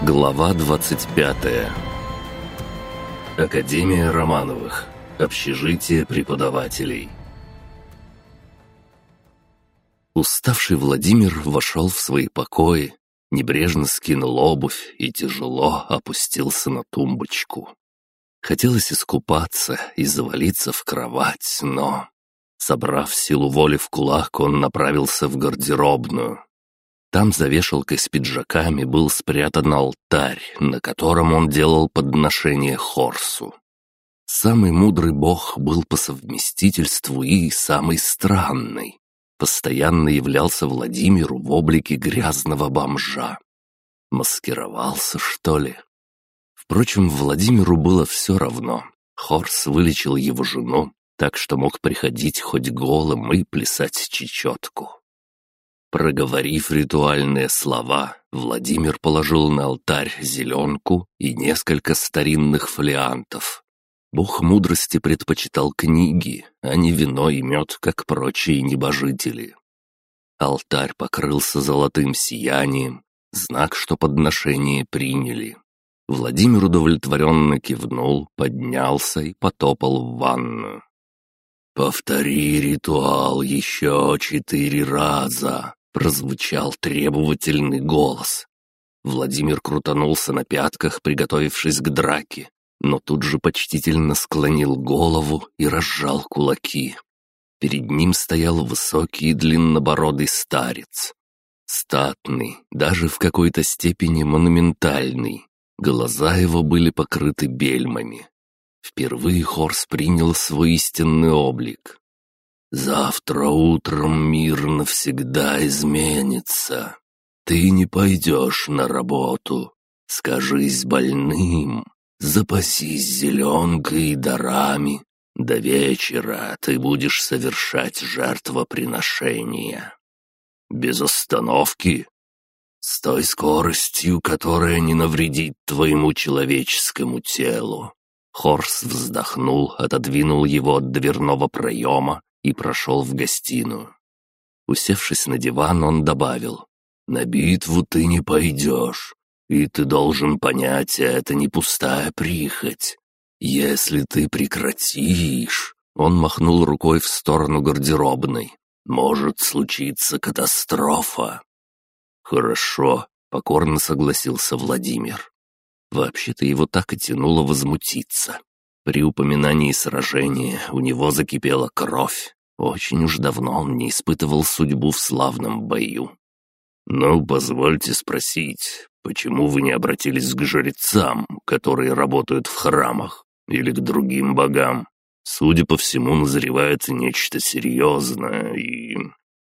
Глава 25. Академия Романовых. Общежитие преподавателей. Уставший Владимир вошел в свои покои, небрежно скинул обувь и тяжело опустился на тумбочку. Хотелось искупаться и завалиться в кровать, но, собрав силу воли в кулак, он направился в гардеробную. Там за вешалкой с пиджаками был спрятан алтарь, на котором он делал подношение Хорсу. Самый мудрый бог был по совместительству и самый странный. Постоянно являлся Владимиру в облике грязного бомжа. Маскировался, что ли? Впрочем, Владимиру было все равно. Хорс вылечил его жену, так что мог приходить хоть голым и плясать чечетку. Проговорив ритуальные слова, Владимир положил на алтарь зеленку и несколько старинных фолиантов. Бог мудрости предпочитал книги, а не вино и мед, как прочие небожители. Алтарь покрылся золотым сиянием, знак, что подношение приняли. Владимир удовлетворенно кивнул, поднялся и потопал в ванную. «Повтори ритуал еще 4 раза», — прозвучал требовательный голос. Владимир крутанулся на пятках, приготовившись к драке, но тут же почтительно склонил голову и разжал кулаки. Перед ним стоял высокий и длиннобородый старец. Статный, даже в какой-то степени монументальный. Глаза его были покрыты бельмами. Впервые Хорс принял свой истинный облик. «Завтра утром мир навсегда изменится. Ты не пойдешь на работу. Скажись больным, запасись зеленкой и дарами. До вечера ты будешь совершать жертвоприношения. Без остановки, с той скоростью, которая не навредит твоему человеческому телу». Хорс вздохнул, отодвинул его от дверного проема и прошел в гостиную. Усевшись на диван, он добавил: «На битву ты не пойдешь, и ты должен понять, это не пустая прихоть. Если ты прекратишь...» Он махнул рукой в сторону гардеробной. «Может случиться катастрофа». «Хорошо», — покорно согласился Владимир. Вообще-то его так и тянуло возмутиться. При упоминании сражения у него закипела кровь. Очень уж давно он не испытывал судьбу в славном бою. «Ну, позвольте спросить, почему вы не обратились к жрецам, которые работают в храмах, или к другим богам? Судя по всему, назревает нечто серьезное и...»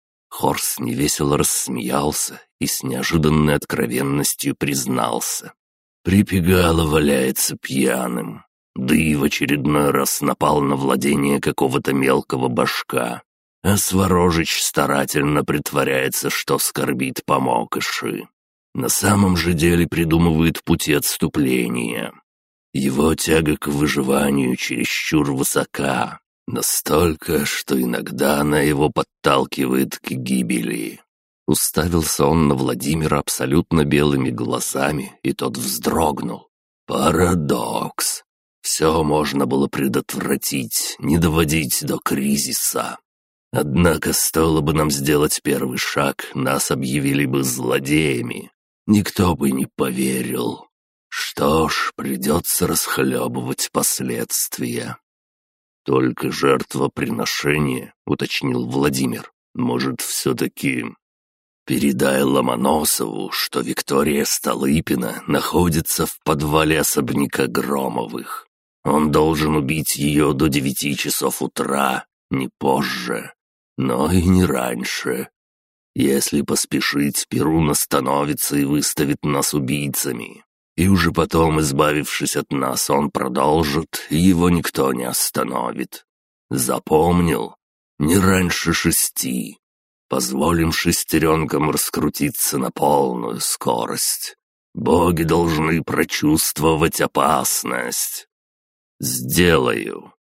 Хорс невесело рассмеялся и с неожиданной откровенностью признался. «Припегало валяется пьяным, да и в очередной раз напал на владение какого-то мелкого башка, а Сворожич старательно притворяется, что скорбит по мокоши. На самом же деле придумывает пути отступления. Его тяга к выживанию чересчур высока, настолько, что иногда она его подталкивает к гибели». Уставился он на Владимира абсолютно белыми глазами, и тот вздрогнул. «Парадокс. Все можно было предотвратить, не доводить до кризиса. Однако стоило бы нам сделать первый шаг, нас объявили бы злодеями. Никто бы не поверил. Что ж, придется расхлебывать последствия». «Только жертвоприношение», — уточнил Владимир. «Может, все-таки...» «Передай Ломоносову, что Виктория Столыпина находится в подвале особняка Громовых. Он должен убить ее до 9 часов утра, не позже, но и не раньше. Если поспешить, Перун остановится и выставит нас убийцами. И уже потом, избавившись от нас, он продолжит, и его никто не остановит. Запомнил? Не раньше 6. Позволим шестеренкам раскрутиться на полную скорость. Боги должны прочувствовать опасность». «Сделаю»,